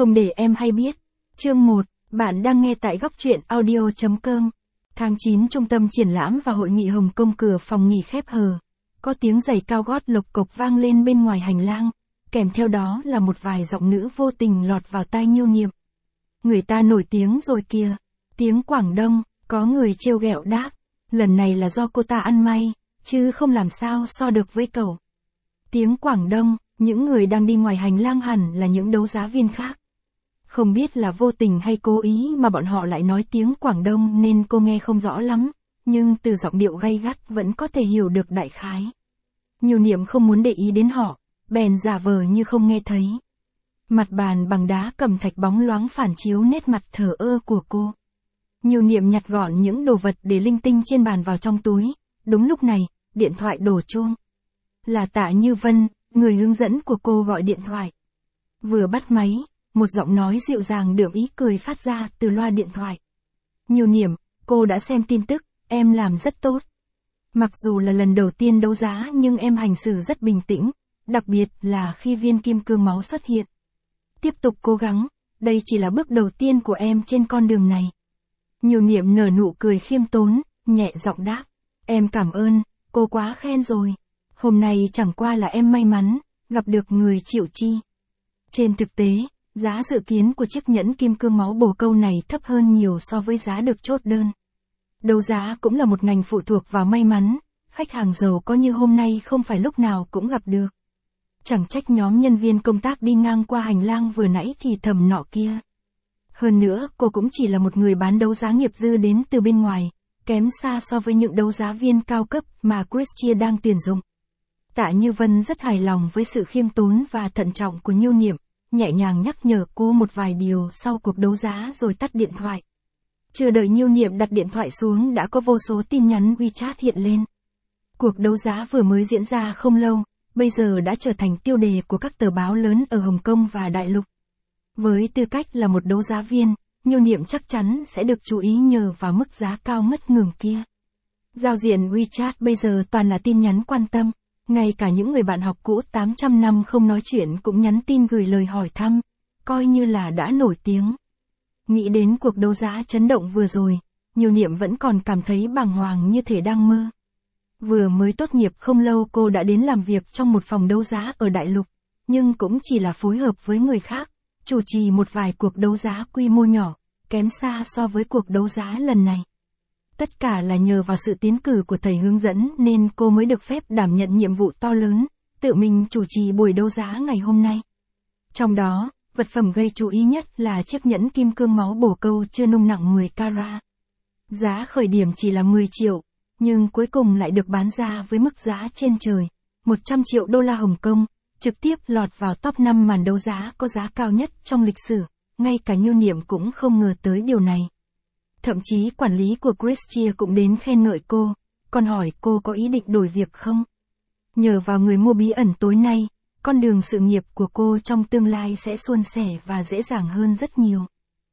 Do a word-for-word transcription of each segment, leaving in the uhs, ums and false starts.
Không để em hay biết. Chương một, bạn đang nghe tại góc truyện audio chấm com. Tháng chín Trung tâm triển lãm và hội nghị Hồng Kông cửa phòng nghỉ khép hờ. Có tiếng giày cao gót lộc cộc vang lên bên ngoài hành lang, kèm theo đó là một vài giọng nữ vô tình lọt vào tai Nhiêu Niệm. Người ta nổi tiếng rồi kìa. Tiếng Quảng Đông, có người trêu ghẹo đáp. Lần này là do cô ta ăn may, chứ không làm sao so được với cậu. Tiếng Quảng Đông, những người đang đi ngoài hành lang hẳn là những đấu giá viên khác. Không biết là vô tình hay cố ý mà bọn họ lại nói tiếng Quảng Đông nên cô nghe không rõ lắm, nhưng từ giọng điệu gay gắt vẫn có thể hiểu được đại khái. Nhiêu Niệm không muốn để ý đến họ, bèn giả vờ như không nghe thấy. Mặt bàn bằng đá cẩm thạch bóng loáng phản chiếu nét mặt thờ ơ của cô. Nhiêu Niệm nhặt gọn những đồ vật để linh tinh trên bàn vào trong túi. Đúng lúc này, điện thoại đổ chuông. Là Tạ Như Vân, người hướng dẫn của cô gọi điện thoại. Vừa bắt máy, một giọng nói dịu dàng đượm ý cười phát ra từ loa điện thoại. Nhiêu Niệm, cô đã xem tin tức, em làm rất tốt. Mặc dù là lần đầu tiên đấu giá nhưng em hành xử rất bình tĩnh, đặc biệt là khi viên kim cương máu xuất hiện. Tiếp tục cố gắng, đây chỉ là bước đầu tiên của em trên con đường này. Nhiêu Niệm nở nụ cười khiêm tốn, nhẹ giọng đáp. Em cảm ơn, cô quá khen rồi. Hôm nay chẳng qua là em may mắn, gặp được người chịu chi. Trên thực tế, giá dự kiến của chiếc nhẫn kim cương máu bồ câu này thấp hơn nhiều so với giá được chốt đơn. Đấu giá cũng là một ngành phụ thuộc vào may mắn, khách hàng giàu có như hôm nay không phải lúc nào cũng gặp được. Chẳng trách nhóm nhân viên công tác đi ngang qua hành lang vừa nãy thì thầm nọ kia. Hơn nữa, cô cũng chỉ là một người bán đấu giá nghiệp dư đến từ bên ngoài, kém xa so với những đấu giá viên cao cấp mà Christie đang tuyển dụng. Tạ Như Vân rất hài lòng với sự khiêm tốn và thận trọng của Nhiêu Niệm, nhẹ nhàng nhắc nhở cô một vài điều sau cuộc đấu giá rồi tắt điện thoại. Chưa đợi Nhiêu Niệm đặt điện thoại xuống đã có vô số tin nhắn WeChat hiện lên. Cuộc đấu giá vừa mới diễn ra không lâu, bây giờ đã trở thành tiêu đề của các tờ báo lớn ở Hồng Kông và Đại Lục. Với tư cách là một đấu giá viên, Nhiêu Niệm chắc chắn sẽ được chú ý nhờ vào mức giá cao ngất ngưởng kia. Giao diện WeChat bây giờ toàn là tin nhắn quan tâm, ngay cả những người bạn học cũ tám trăm năm không nói chuyện cũng nhắn tin gửi lời hỏi thăm, coi như là đã nổi tiếng. Nghĩ đến cuộc đấu giá chấn động vừa rồi, Nhiêu Niệm vẫn còn cảm thấy bàng hoàng như thể đang mơ. Vừa mới tốt nghiệp không lâu cô đã đến làm việc trong một phòng đấu giá ở Đại Lục, nhưng cũng chỉ là phối hợp với người khác, chủ trì một vài cuộc đấu giá quy mô nhỏ, kém xa so với cuộc đấu giá lần này. Tất cả là nhờ vào sự tiến cử của thầy hướng dẫn nên cô mới được phép đảm nhận nhiệm vụ to lớn, tự mình chủ trì buổi đấu giá ngày hôm nay. Trong đó, vật phẩm gây chú ý nhất là chiếc nhẫn kim cương máu bồ câu chưa nung nặng mười carat. Giá khởi điểm chỉ là mười triệu, nhưng cuối cùng lại được bán ra với mức giá trên trời, một trăm triệu đô la Hồng Kông, trực tiếp lọt vào top năm màn đấu giá có giá cao nhất trong lịch sử, ngay cả Nhiêu Niệm cũng không ngờ tới điều này. Thậm chí quản lý của Christie cũng đến khen ngợi cô, còn hỏi cô có ý định đổi việc không. Nhờ vào người mua bí ẩn tối nay, con đường sự nghiệp của cô trong tương lai sẽ suôn sẻ và dễ dàng hơn rất nhiều.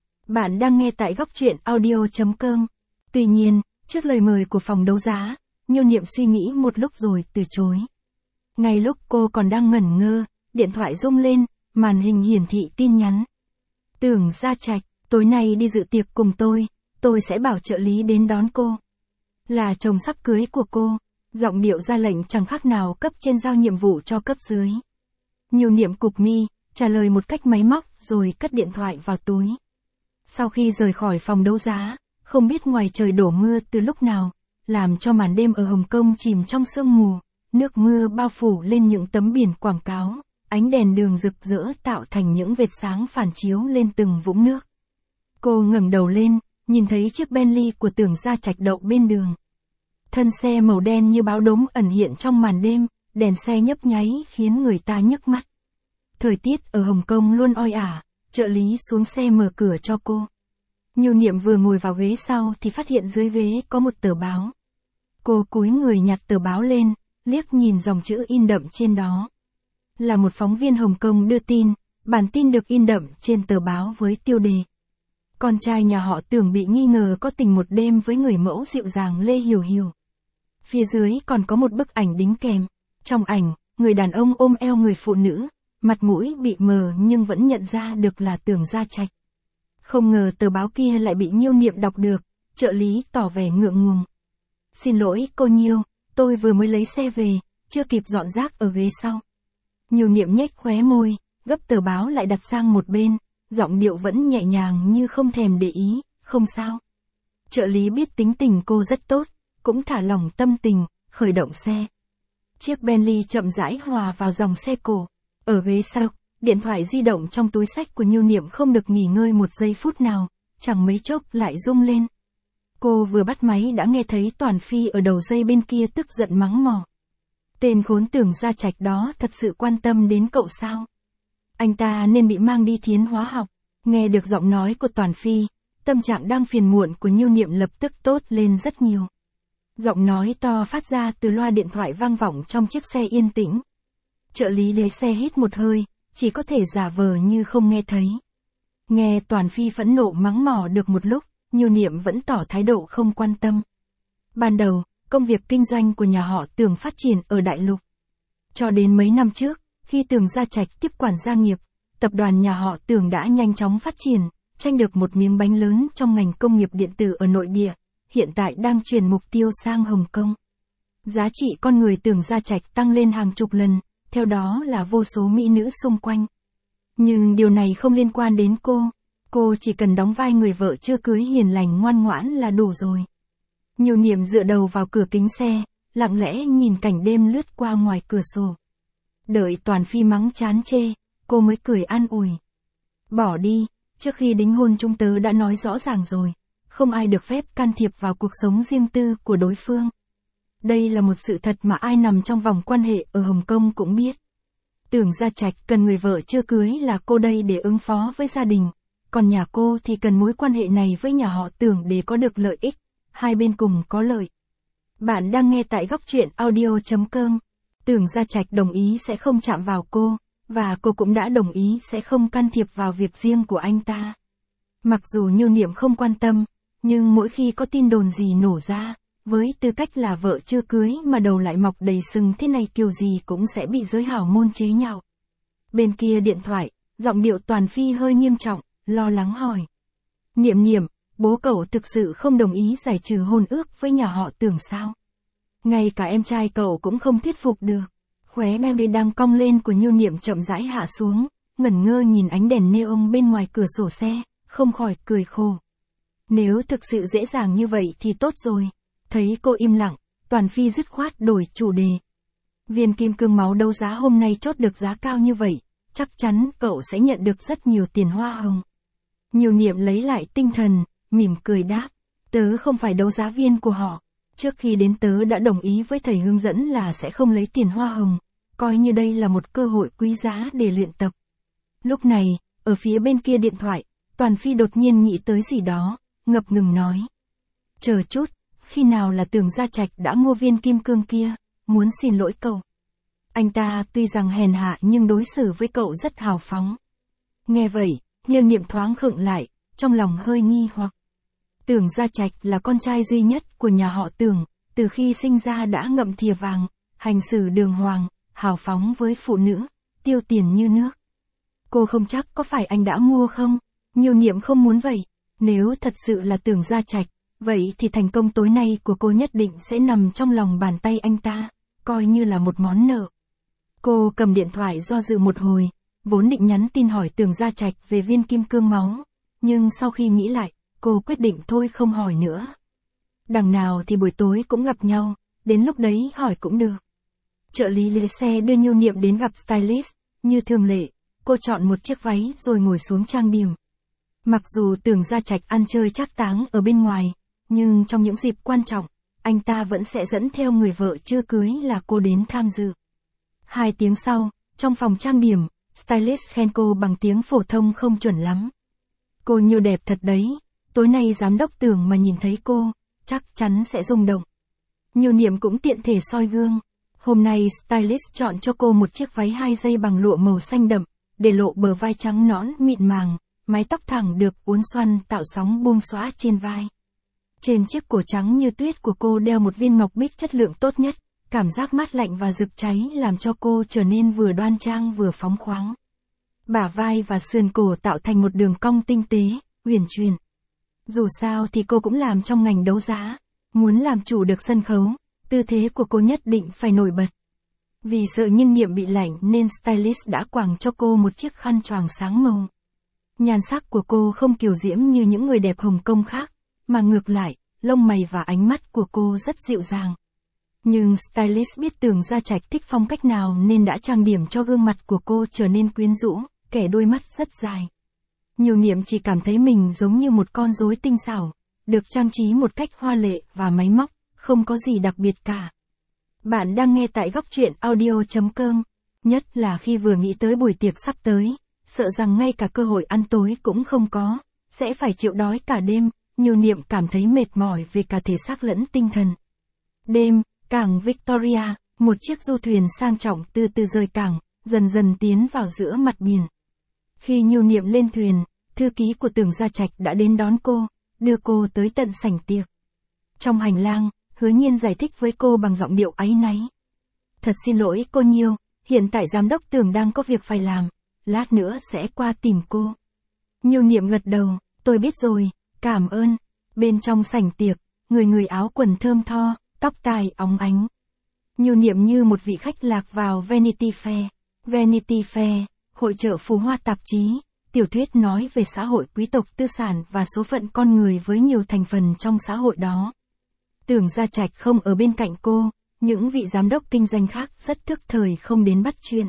Bạn đang nghe tại góc truyện audio chấm com. Tuy nhiên, trước lời mời của phòng đấu giá, Nhiêu Niệm suy nghĩ một lúc rồi từ chối. Ngay lúc cô còn đang ngẩn ngơ, điện thoại rung lên, màn hình hiển thị tin nhắn. Tưởng Gia Trạch, tối nay đi dự tiệc cùng tôi, tôi sẽ bảo trợ lý đến đón cô. Là chồng sắp cưới của cô, giọng điệu ra lệnh chẳng khác nào cấp trên giao nhiệm vụ cho cấp dưới. Nhiêu Niệm cụp mi, trả lời một cách máy móc rồi cất điện thoại vào túi. Sau khi rời khỏi phòng đấu giá, không biết ngoài trời đổ mưa từ lúc nào, làm cho màn đêm ở Hồng Kông chìm trong sương mù, nước mưa bao phủ lên những tấm biển quảng cáo, ánh đèn đường rực rỡ tạo thành những vệt sáng phản chiếu lên từng vũng nước. Cô ngẩng đầu lên, nhìn thấy chiếc Bentley của Tưởng Gia Trạch đậu bên đường. Thân xe màu đen như báo đốm ẩn hiện trong màn đêm, đèn xe nhấp nháy khiến người ta nhức mắt. Thời tiết ở Hồng Kông luôn oi ả, trợ lý xuống xe mở cửa cho cô. Nhiêu Niệm vừa ngồi vào ghế sau thì phát hiện dưới ghế có một tờ báo. Cô cúi người nhặt tờ báo lên, liếc nhìn dòng chữ in đậm trên đó. Là một phóng viên Hồng Kông đưa tin, bản tin được in đậm trên tờ báo với tiêu đề. Con trai nhà họ Tưởng bị nghi ngờ có tình một đêm với người mẫu dịu dàng Lê Hiểu Hiểu. Phía dưới còn có một bức ảnh đính kèm. Trong ảnh, người đàn ông ôm eo người phụ nữ, mặt mũi bị mờ nhưng vẫn nhận ra được là Tưởng Gia Trạch. Không ngờ tờ báo kia lại bị Nhiêu Niệm đọc được, trợ lý tỏ vẻ ngượng ngùng. Xin lỗi cô Nhiêu, tôi vừa mới lấy xe về, chưa kịp dọn rác ở ghế sau. Nhiêu Niệm nhếch khóe môi, gấp tờ báo lại đặt sang một bên, giọng điệu vẫn nhẹ nhàng như không thèm để ý, không sao. Trợ lý biết tính tình cô rất tốt, cũng thả lỏng tâm tình, khởi động xe. Chiếc Bentley chậm rãi hòa vào dòng xe cổ. Ở ghế sau, điện thoại di động trong túi xách của Nhiêu Niệm không được nghỉ ngơi một giây phút nào, chẳng mấy chốc lại rung lên. Cô vừa bắt máy đã nghe thấy Toàn Phi ở đầu dây bên kia tức giận mắng mỏ. Tên khốn Tưởng Gia Trạch đó thật sự quan tâm đến cậu sao? Anh ta nên bị mang đi thiến hóa học. Nghe được giọng nói của Toàn Phi, tâm trạng đang phiền muộn của Nhiêu Niệm lập tức tốt lên rất nhiều. Giọng nói to phát ra từ loa điện thoại vang vọng trong chiếc xe yên tĩnh. Trợ lý lấy xe hít một hơi, chỉ có thể giả vờ như không nghe thấy. Nghe Toàn Phi phẫn nộ mắng mỏ được một lúc, Nhiêu Niệm vẫn tỏ thái độ không quan tâm. Ban đầu, công việc kinh doanh của nhà họ Tưởng phát triển ở Đại Lục. Cho đến mấy năm trước, khi Tưởng Gia Trạch tiếp quản gia nghiệp, tập đoàn nhà họ Tưởng đã nhanh chóng phát triển, tranh được một miếng bánh lớn trong ngành công nghiệp điện tử ở nội địa, hiện tại đang chuyển mục tiêu sang Hồng Kông. Giá trị con người Tưởng Gia Trạch tăng lên hàng chục lần, theo đó là vô số mỹ nữ xung quanh. Nhưng điều này không liên quan đến cô, cô chỉ cần đóng vai người vợ chưa cưới hiền lành ngoan ngoãn là đủ rồi. Nhiêu Niệm dựa đầu vào cửa kính xe, lặng lẽ nhìn cảnh đêm lướt qua ngoài cửa sổ. Đợi Toàn Phi mắng chán chê, cô mới cười an ủi. Bỏ đi, trước khi đính hôn chúng tớ đã nói rõ ràng rồi, không ai được phép can thiệp vào cuộc sống riêng tư của đối phương. Đây là một sự thật mà ai nằm trong vòng quan hệ ở Hồng Kông cũng biết. Tưởng Gia Trạch cần người vợ chưa cưới là cô đây để ứng phó với gia đình, còn nhà cô thì cần mối quan hệ này với nhà họ Tưởng để có được lợi ích, hai bên cùng có lợi. Bạn đang nghe tại góc truyện audio chấm com. Tưởng Gia Trạch đồng ý sẽ không chạm vào cô, và cô cũng đã đồng ý sẽ không can thiệp vào việc riêng của anh ta. Mặc dù Nhiêu Niệm không quan tâm, nhưng mỗi khi có tin đồn gì nổ ra, với tư cách là vợ chưa cưới mà đầu lại mọc đầy sừng thế này kiểu gì cũng sẽ bị giới hảo môn chế nhạo. Bên kia điện thoại, giọng điệu Toàn Phi hơi nghiêm trọng, lo lắng hỏi. Niệm Niệm, bố cậu thực sự không đồng ý giải trừ hôn ước với nhà họ Tưởng sao? Ngay cả em trai cậu cũng không thuyết phục được. Khóe môi đang cong lên của Nhiêu Niệm chậm rãi hạ xuống, ngẩn ngơ nhìn ánh đèn neon bên ngoài cửa sổ xe, không khỏi cười khổ. Nếu thực sự dễ dàng như vậy thì tốt rồi. Thấy cô im lặng, Toàn Phi dứt khoát đổi chủ đề. Viên kim cương máu đấu giá hôm nay chốt được giá cao như vậy, chắc chắn cậu sẽ nhận được rất nhiều tiền hoa hồng. Nhiêu Niệm lấy lại tinh thần, mỉm cười đáp. Tớ không phải đấu giá viên của họ. Trước khi đến tớ đã đồng ý với thầy hướng dẫn là sẽ không lấy tiền hoa hồng, coi như đây là một cơ hội quý giá để luyện tập. Lúc này, ở phía bên kia điện thoại, Toàn Phi đột nhiên nghĩ tới gì đó, ngập ngừng nói. Chờ chút, khi nào là Tưởng Gia Trạch đã mua viên kim cương kia, muốn xin lỗi cậu. Anh ta tuy rằng hèn hạ nhưng đối xử với cậu rất hào phóng. Nghe vậy, Nhiêu Niệm thoáng khựng lại, trong lòng hơi nghi hoặc. Tưởng Gia Trạch là con trai duy nhất của nhà họ Tưởng, từ khi sinh ra đã ngậm thìa vàng, hành xử đường hoàng, hào phóng với phụ nữ, tiêu tiền như nước. Cô không chắc có phải anh đã mua không? Nhiêu Niệm không muốn vậy. Nếu thật sự là Tưởng Gia Trạch, vậy thì thành công tối nay của cô nhất định sẽ nằm trong lòng bàn tay anh ta, coi như là một món nợ. Cô cầm điện thoại do dự một hồi, vốn định nhắn tin hỏi Tưởng Gia Trạch về viên kim cương máu, nhưng sau khi nghĩ lại, cô quyết định thôi không hỏi nữa. Đằng nào thì buổi tối cũng gặp nhau, đến lúc đấy hỏi cũng được. Trợ lý lấy xe đưa Nhiêu Niệm đến gặp stylist, như thường lệ, cô chọn một chiếc váy rồi ngồi xuống trang điểm. Mặc dù Tưởng Gia Trạch ăn chơi trác táng ở bên ngoài, nhưng trong những dịp quan trọng, anh ta vẫn sẽ dẫn theo người vợ chưa cưới là cô đến tham dự. Hai tiếng sau, trong phòng trang điểm, stylist khen cô bằng tiếng phổ thông không chuẩn lắm. Cô Nhiêu đẹp thật đấy, tối nay giám đốc Tưởng mà nhìn thấy cô, chắc chắn sẽ rung động. Nhiêu Niệm cũng tiện thể soi gương. Hôm nay stylist chọn cho cô một chiếc váy hai dây bằng lụa màu xanh đậm, để lộ bờ vai trắng nõn mịn màng, mái tóc thẳng được uốn xoăn tạo sóng buông xõa trên vai. Trên chiếc cổ trắng như tuyết của cô đeo một viên ngọc bích chất lượng tốt nhất, cảm giác mát lạnh và rực cháy làm cho cô trở nên vừa đoan trang vừa phóng khoáng. Bả vai và sườn cổ tạo thành một đường cong tinh tế, uyển chuyển. Dù sao thì cô cũng làm trong ngành đấu giá, muốn làm chủ được sân khấu, tư thế của cô nhất định phải nổi bật. Vì sợ Như Niệm bị lạnh nên stylist đã quàng cho cô một chiếc khăn choàng sáng màu. Nhan sắc của cô không kiều diễm như những người đẹp Hồng Kông khác, mà ngược lại, lông mày và ánh mắt của cô rất dịu dàng. Nhưng stylist biết Tưởng Gia Trạch thích phong cách nào nên đã trang điểm cho gương mặt của cô trở nên quyến rũ, kẻ đôi mắt rất dài. Như Niệm chỉ cảm thấy mình giống như một con rối tinh xảo, được trang trí một cách hoa lệ và máy móc, không có gì đặc biệt cả. Bạn đang nghe tại góc truyện audio chấm com, nhất là khi vừa nghĩ tới buổi tiệc sắp tới, sợ rằng ngay cả cơ hội ăn tối cũng không có, sẽ phải chịu đói cả đêm, Như Niệm cảm thấy mệt mỏi về cả thể xác lẫn tinh thần. Đêm, cảng Victoria, một chiếc du thuyền sang trọng từ từ rời cảng, dần dần tiến vào giữa mặt biển. Khi Như Niệm lên thuyền, thư ký của Tưởng Gia Trạch đã đến đón cô, đưa cô tới tận sảnh tiệc. Trong hành lang, Hứa Nhiên giải thích với cô bằng giọng điệu áy náy. Thật xin lỗi cô Nhiêu, hiện tại giám đốc Tưởng đang có việc phải làm, lát nữa sẽ qua tìm cô. Như Niệm gật đầu, tôi biết rồi, cảm ơn. Bên trong sảnh tiệc, người người áo quần thơm tho, tóc tai óng ánh. Như Niệm như một vị khách lạc vào Vanity Fair. Vanity Fair, hội chợ phú hoa tạp chí, tiểu thuyết nói về xã hội quý tộc tư sản và số phận con người với nhiều thành phần trong xã hội đó. Tưởng Gia Trạch không ở bên cạnh cô, những vị giám đốc kinh doanh khác rất thức thời không đến bắt chuyện.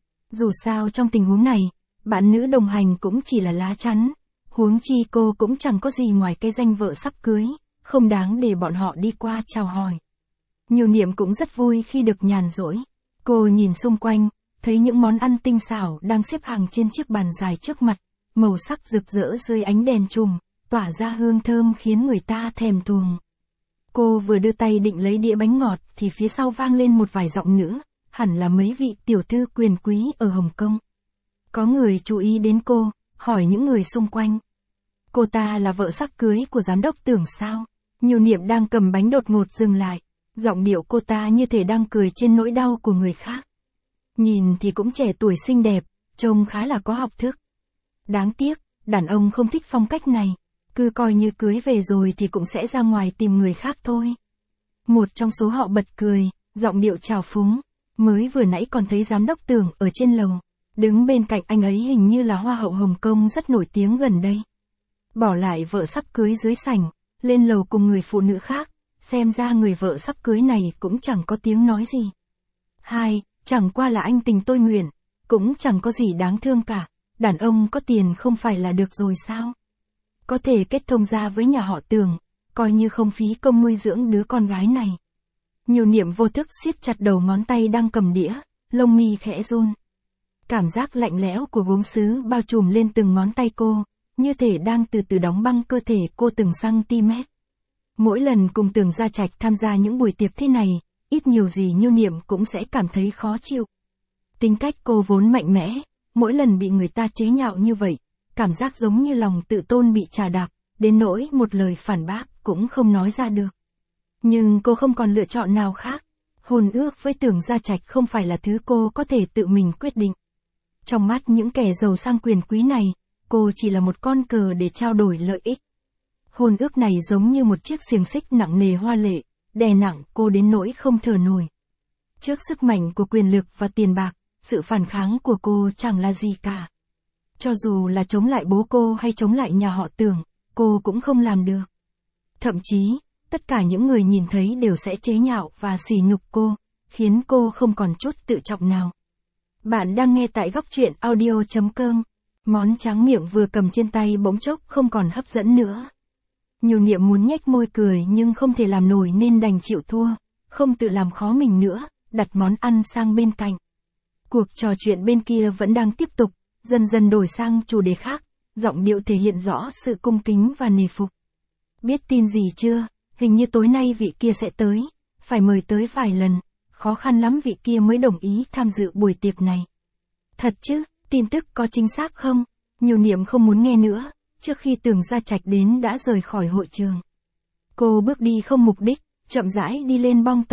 Dù sao trong tình huống này, bạn nữ đồng hành cũng chỉ là lá chắn, huống chi cô cũng chẳng có gì ngoài cái danh vợ sắp cưới, không đáng để bọn họ đi qua chào hỏi. Như Niệm cũng rất vui khi được nhàn rỗi. Cô nhìn xung quanh, thấy những món ăn tinh xảo đang xếp hàng trên chiếc bàn dài trước mặt, màu sắc rực rỡ dưới ánh đèn chùm, tỏa ra hương thơm khiến người ta thèm thuồng. Cô vừa đưa tay định lấy đĩa bánh ngọt thì phía sau vang lên một vài giọng nữ, hẳn là mấy vị tiểu thư quyền quý ở Hồng Kông. Có người chú ý đến cô, hỏi những người xung quanh. Cô ta là vợ sắp cưới của giám đốc Tưởng sao? Như Niệm đang cầm bánh đột ngột dừng lại, giọng điệu cô ta như thể đang cười trên nỗi đau của người khác. Nhìn thì cũng trẻ tuổi xinh đẹp, trông khá là có học thức. Đáng tiếc, đàn ông không thích phong cách này, cứ coi như cưới về rồi thì cũng sẽ ra ngoài tìm người khác thôi. Một trong số họ bật cười, giọng điệu trào phúng, mới vừa nãy còn thấy giám đốc Tưởng ở trên lầu, đứng bên cạnh anh ấy hình như là hoa hậu Hồng Kông rất nổi tiếng gần đây. Bỏ lại vợ sắp cưới dưới sảnh, lên lầu cùng người phụ nữ khác, xem ra người vợ sắp cưới này cũng chẳng có tiếng nói gì. Hai, chẳng qua là anh tình tôi nguyện, cũng chẳng có gì đáng thương cả, đàn ông có tiền không phải là được rồi sao? Có thể kết thông gia với nhà họ Tưởng, coi như không phí công nuôi dưỡng đứa con gái này. Như Niệm vô thức siết chặt đầu ngón tay đang cầm đĩa, lông mi khẽ run. Cảm giác lạnh lẽo của gốm sứ bao trùm lên từng ngón tay cô, như thể đang từ từ đóng băng cơ thể cô từng cm. Mỗi lần cùng Tưởng Gia Trạch tham gia những buổi tiệc thế này, ít nhiều gì Như Niệm cũng sẽ cảm thấy khó chịu. Tính cách cô vốn mạnh mẽ, mỗi lần bị người ta chế nhạo như vậy, cảm giác giống như lòng tự tôn bị trà đạp, đến nỗi một lời phản bác cũng không nói ra được. Nhưng cô không còn lựa chọn nào khác. Hôn ước với Tưởng Gia Trạch không phải là thứ cô có thể tự mình quyết định. Trong mắt những kẻ giàu sang quyền quý này, cô chỉ là một con cờ để trao đổi lợi ích. Hôn ước này giống như một chiếc xiềng xích nặng nề hoa lệ, đè nặng cô đến nỗi không thở nổi. Trước sức mạnh của quyền lực và tiền bạc, sự phản kháng của cô chẳng là gì cả. Cho dù là chống lại bố cô hay chống lại nhà họ Tưởng, cô cũng không làm được. Thậm chí, tất cả những người nhìn thấy đều sẽ chế nhạo và sỉ nhục cô, khiến cô không còn chút tự trọng nào. Bạn đang nghe tại góc truyện audio chấm com. Món tráng miệng vừa cầm trên tay bỗng chốc không còn hấp dẫn nữa. Như Niệm muốn nhếch môi cười nhưng không thể làm nổi nên đành chịu thua, không tự làm khó mình nữa, đặt món ăn sang bên cạnh. Cuộc trò chuyện bên kia vẫn đang tiếp tục, dần dần đổi sang chủ đề khác, giọng điệu thể hiện rõ sự cung kính và nể phục. Biết tin gì chưa, hình như tối nay vị kia sẽ tới, phải mời tới vài lần, khó khăn lắm vị kia mới đồng ý tham dự buổi tiệc này. Thật chứ, tin tức có chính xác không? Như Niệm không muốn nghe nữa, trước khi Tưởng Gia Trạch đến đã rời khỏi hội trường. Cô bước đi không mục đích, chậm rãi đi lên bong tàu,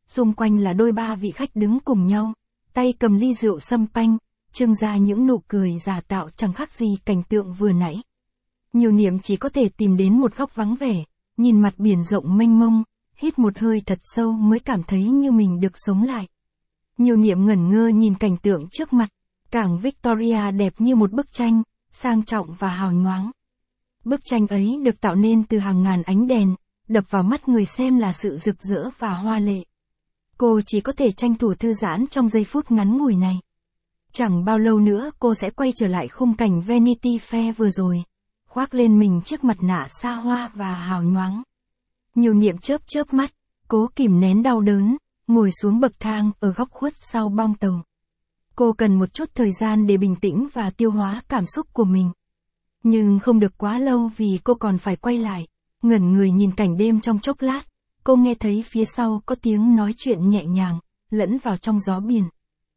xung quanh là đôi ba vị khách đứng cùng nhau, tay cầm ly rượu sâm panh, trưng ra những nụ cười giả tạo chẳng khác gì cảnh tượng vừa nãy. Nhiều Niệm chỉ có thể tìm đến một góc vắng vẻ, nhìn mặt biển rộng mênh mông, hít một hơi thật sâu mới cảm thấy như mình được sống lại. Nhiều Niệm ngẩn ngơ nhìn cảnh tượng trước mặt, cảng Victoria đẹp như một bức tranh, sang trọng và hào nhoáng. Bức tranh ấy được tạo nên từ hàng ngàn ánh đèn, đập vào mắt người xem là sự rực rỡ và hoa lệ. Cô chỉ có thể tranh thủ thư giãn trong giây phút ngắn ngủi này. Chẳng bao lâu nữa cô sẽ quay trở lại khung cảnh Vanity Fair vừa rồi, khoác lên mình chiếc mặt nạ xa hoa và hào nhoáng. Nhiều Niệm chớp chớp mắt, cố kìm nén đau đớn, ngồi xuống bậc thang ở góc khuất sau bong tàu. Cô cần một chút thời gian để bình tĩnh và tiêu hóa cảm xúc của mình. Nhưng không được quá lâu vì cô còn phải quay lại, ngẩn người nhìn cảnh đêm trong chốc lát, cô nghe thấy phía sau có tiếng nói chuyện nhẹ nhàng, lẫn vào trong gió biển.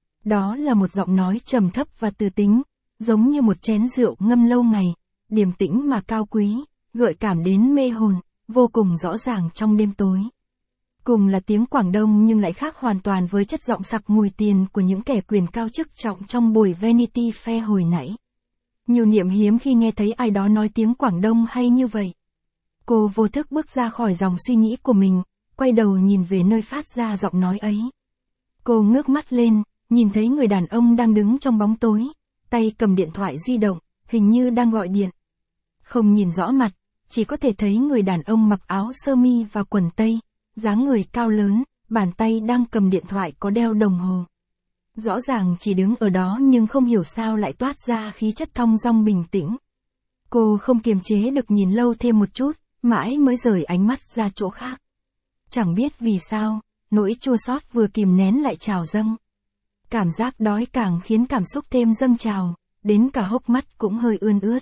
Đó là một giọng nói trầm thấp và từ tính, giống như một chén rượu ngâm lâu ngày, điềm tĩnh mà cao quý, gợi cảm đến mê hồn, vô cùng rõ ràng trong đêm tối. Cùng là tiếng Quảng Đông nhưng lại khác hoàn toàn với chất giọng sặc mùi tiền của những kẻ quyền cao chức trọng trong buổi Vanity Fair hồi nãy. Nhiều Niệm hiếm khi nghe thấy ai đó nói tiếng Quảng Đông hay như vậy. Cô vô thức bước ra khỏi dòng suy nghĩ của mình, quay đầu nhìn về nơi phát ra giọng nói ấy. Cô ngước mắt lên, nhìn thấy người đàn ông đang đứng trong bóng tối, tay cầm điện thoại di động, hình như đang gọi điện. Không nhìn rõ mặt, chỉ có thể thấy người đàn ông mặc áo sơ mi và quần tây, dáng người cao lớn, bàn tay đang cầm điện thoại có đeo đồng hồ. Rõ ràng chỉ đứng ở đó nhưng không hiểu sao lại toát ra khí chất thong dong bình tĩnh. Cô không kiềm chế được nhìn lâu thêm một chút, mãi mới rời ánh mắt ra chỗ khác. Chẳng biết vì sao, nỗi chua xót vừa kìm nén lại trào dâng. Cảm giác đói càng khiến cảm xúc thêm dâng trào, đến cả hốc mắt cũng hơi ươn ướt.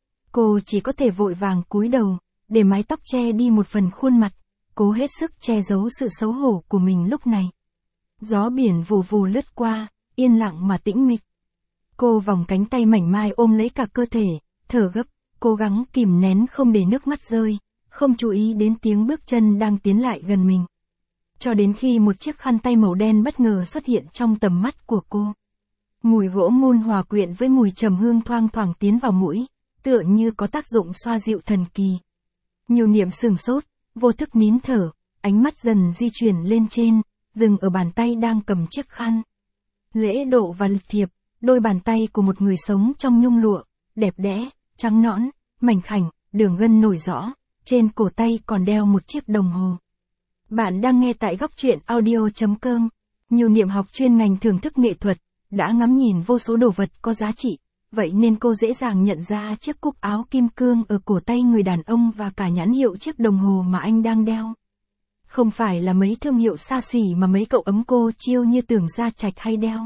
Cô chỉ có thể vội vàng cúi đầu, để mái tóc che đi một phần khuôn mặt, cố hết sức che giấu sự xấu hổ của mình lúc này. Gió biển vù vù lướt qua, yên lặng mà tĩnh mịch. Cô vòng cánh tay mảnh mai ôm lấy cả cơ thể, thở gấp, cố gắng kìm nén không để nước mắt rơi, không chú ý đến tiếng bước chân đang tiến lại gần mình. Cho đến khi một chiếc khăn tay màu đen bất ngờ xuất hiện trong tầm mắt của cô. Mùi gỗ mun hòa quyện với mùi trầm hương thoang thoảng tiến vào mũi, tựa như có tác dụng xoa dịu thần kỳ. Nhiều Niệm sửng sốt, vô thức nín thở, ánh mắt dần di chuyển lên trên, dừng ở bàn tay đang cầm chiếc khăn. Lễ độ và lịch thiệp, đôi bàn tay của một người sống trong nhung lụa, đẹp đẽ, trắng nõn, mảnh khảnh, đường gân nổi rõ, trên cổ tay còn đeo một chiếc đồng hồ. Bạn đang nghe tại góc truyện audio chấm com. Nhiều Niệm học chuyên ngành thưởng thức nghệ thuật, đã ngắm nhìn vô số đồ vật có giá trị, vậy nên cô dễ dàng nhận ra chiếc cúc áo kim cương ở cổ tay người đàn ông và cả nhãn hiệu chiếc đồng hồ mà anh đang đeo. Không phải là mấy thương hiệu xa xỉ mà mấy cậu ấm cô chiêu như Tưởng Gia Trạch hay đeo.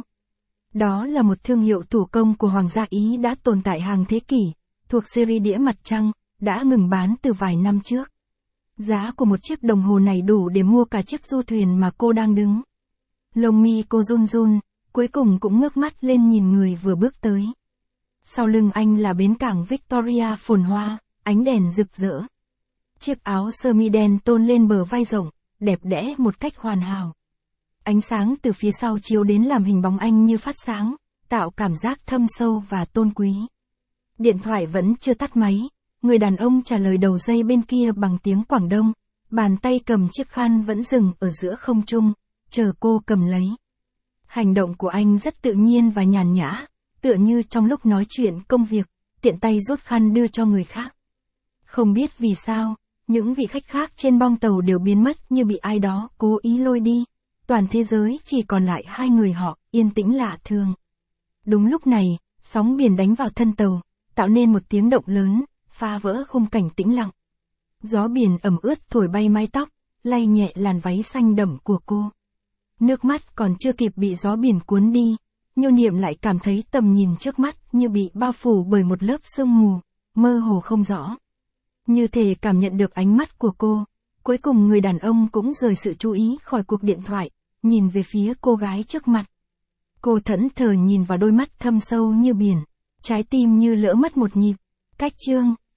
Đó là một thương hiệu thủ công của Hoàng gia Ý đã tồn tại hàng thế kỷ, thuộc series đĩa mặt trăng, đã ngừng bán từ vài năm trước. Giá của một chiếc đồng hồ này đủ để mua cả chiếc du thuyền mà cô đang đứng. Lông mi cô run run, cuối cùng cũng ngước mắt lên nhìn người vừa bước tới. Sau lưng anh là bến cảng Victoria phồn hoa, ánh đèn rực rỡ. Chiếc áo sơ mi đen tôn lên bờ vai rộng, đẹp đẽ một cách hoàn hảo. Ánh sáng từ phía sau chiếu đến làm hình bóng anh như phát sáng, tạo cảm giác thâm sâu và tôn quý. Điện thoại vẫn chưa tắt máy, người đàn ông trả lời đầu dây bên kia bằng tiếng Quảng Đông, bàn tay cầm chiếc khăn vẫn dừng ở giữa không trung, chờ cô cầm lấy. Hành động của anh rất tự nhiên và nhàn nhã, tựa như trong lúc nói chuyện công việc, tiện tay rút khăn đưa cho người khác. Không biết vì sao, những vị khách khác trên bong tàu đều biến mất như bị ai đó cố ý lôi đi. Toàn thế giới chỉ còn lại hai người họ, yên tĩnh lạ thường. Đúng lúc này, sóng biển đánh vào thân tàu, tạo nên một tiếng động lớn, phá vỡ khung cảnh tĩnh lặng. Gió biển ẩm ướt thổi bay mái tóc, lay nhẹ làn váy xanh đậm của cô. Nước mắt còn chưa kịp bị gió biển cuốn đi, Nhiều Niệm lại cảm thấy tầm nhìn trước mắt như bị bao phủ bởi một lớp sương mù, mơ hồ không rõ. Như thể cảm nhận được ánh mắt của cô, cuối cùng người đàn ông cũng rời sự chú ý khỏi cuộc điện thoại, nhìn về phía cô gái trước mặt. Cô thẫn thờ nhìn vào đôi mắt thâm sâu như biển, trái tim như lỡ mất một nhịp. Cách chương